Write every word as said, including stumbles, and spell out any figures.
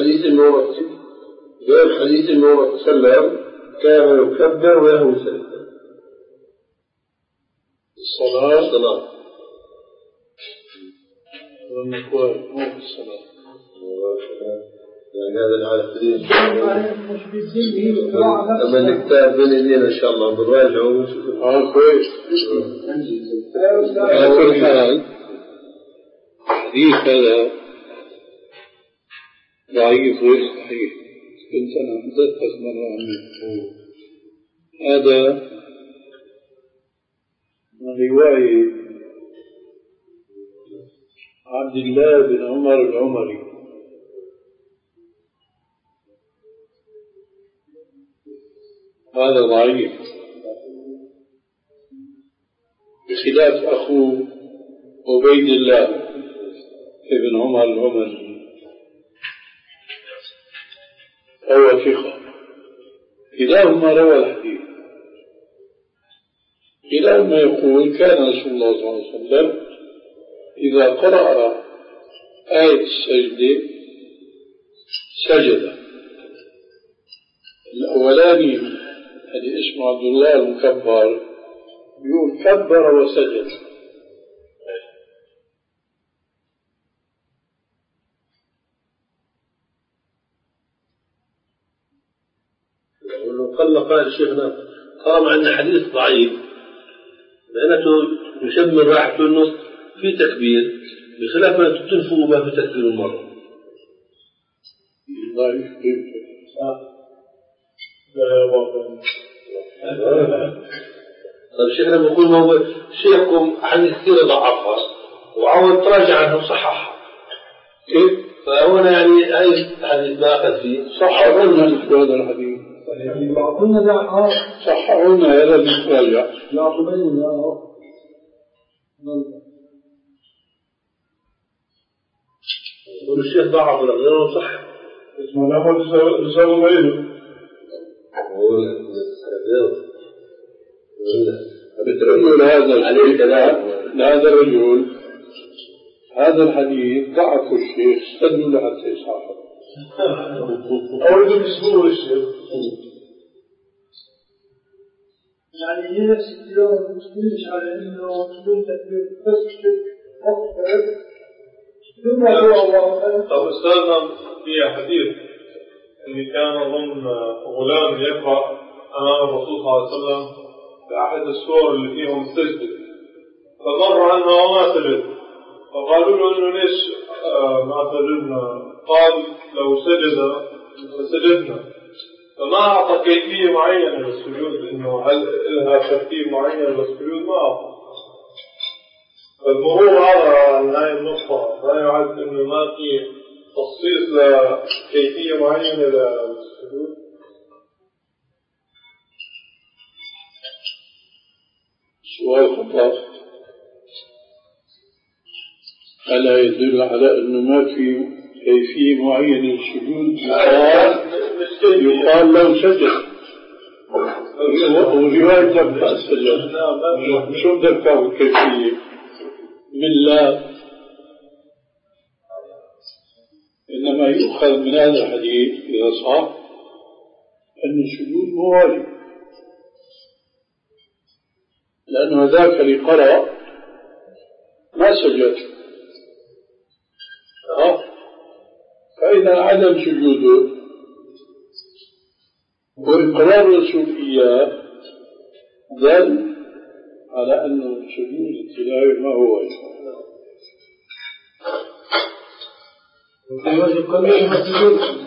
حديث النور غير حديث النور صلى الله عليه وسلم كان يكبر ويهوي سجدة الصلاة الصلاة والنكوى مو في الصلاة يعني هذا الحديث أما الكتاب بين ايدينا إن شاء الله بنراجعه ونشوف. آه كويس. على كل حال الحديث هذا ضعيف غير صحيح. كنت أنا متذكر مرة عنه. هذا من رواية عبد الله بن عمر العمري هذا ضعيف بخلاف أخوه عبيد الله ابن عمر العمري هو ثقة. كلاهما روى الحديث. كلاهما يقول كان رسول الله صلى الله عليه وسلم إذا قرأ آية السجدة سجد. الأولاني اللي اسمه عبد الله المكبر يقول كبر وسجد. قال قال شيخنا طالما عندنا حديث ضعيف لأنه يشمل راحة النص في تكبير بخلاف ما تنفوا ما في تكبير المرة. ضعيف كيف؟ طيب شيخنا بيقول ما هو شيخكم حديث كثير ضعفها وعاود تراجع عنه وصححها كيف؟ فهنا يعني هاي الحديث ما أخذ فيه صححونا هذا الحديث صححونا هذا المتراجع يقول الشيخ ضعف ولا غيره صح اسمه الأول رسالة غيره بتقول هذا الحديث لهذا الرجل هذا الحديث ضعف الشيخ استنوا لحتى يصححه أو يقول يسبوه الشيخ يعني هي نفس اليوم مش على انه بدون تكبير بس وقت ثم هو الله. طب استاذنا في حديث اللي كان اظن غلام يقرا امام الرسول صلى الله عليه وسلم في احد السور اللي فيهم سجد فمر عنها وما سجد فقالوا له انه ليش ما سجدنا؟ قال لو سجد فسجدنا. فما أعطى كيفية معينة للسجود إنه هل لها ترتيب معين للسجود ما أعطى. فالمرور على هاي النقطة لا يعد إنه ما في تخصيص لكيفية معينة للسجود. سؤال خطأ. ألا يدل على إنه ما في كيفية معينة للسجود يقال لو سجد ورواية لم تسجد شو ذكر الكيفية من لا إنما يؤخذ من هذا الحديث إذا صح أن السجود مو واجب لأنه ذاك اللي قرأ ما سجد فإذا عدم سجوده وإقرار الرسول إياه دل على أن سجود التلاوة ما هو واجب. الواجب قليل ما سجود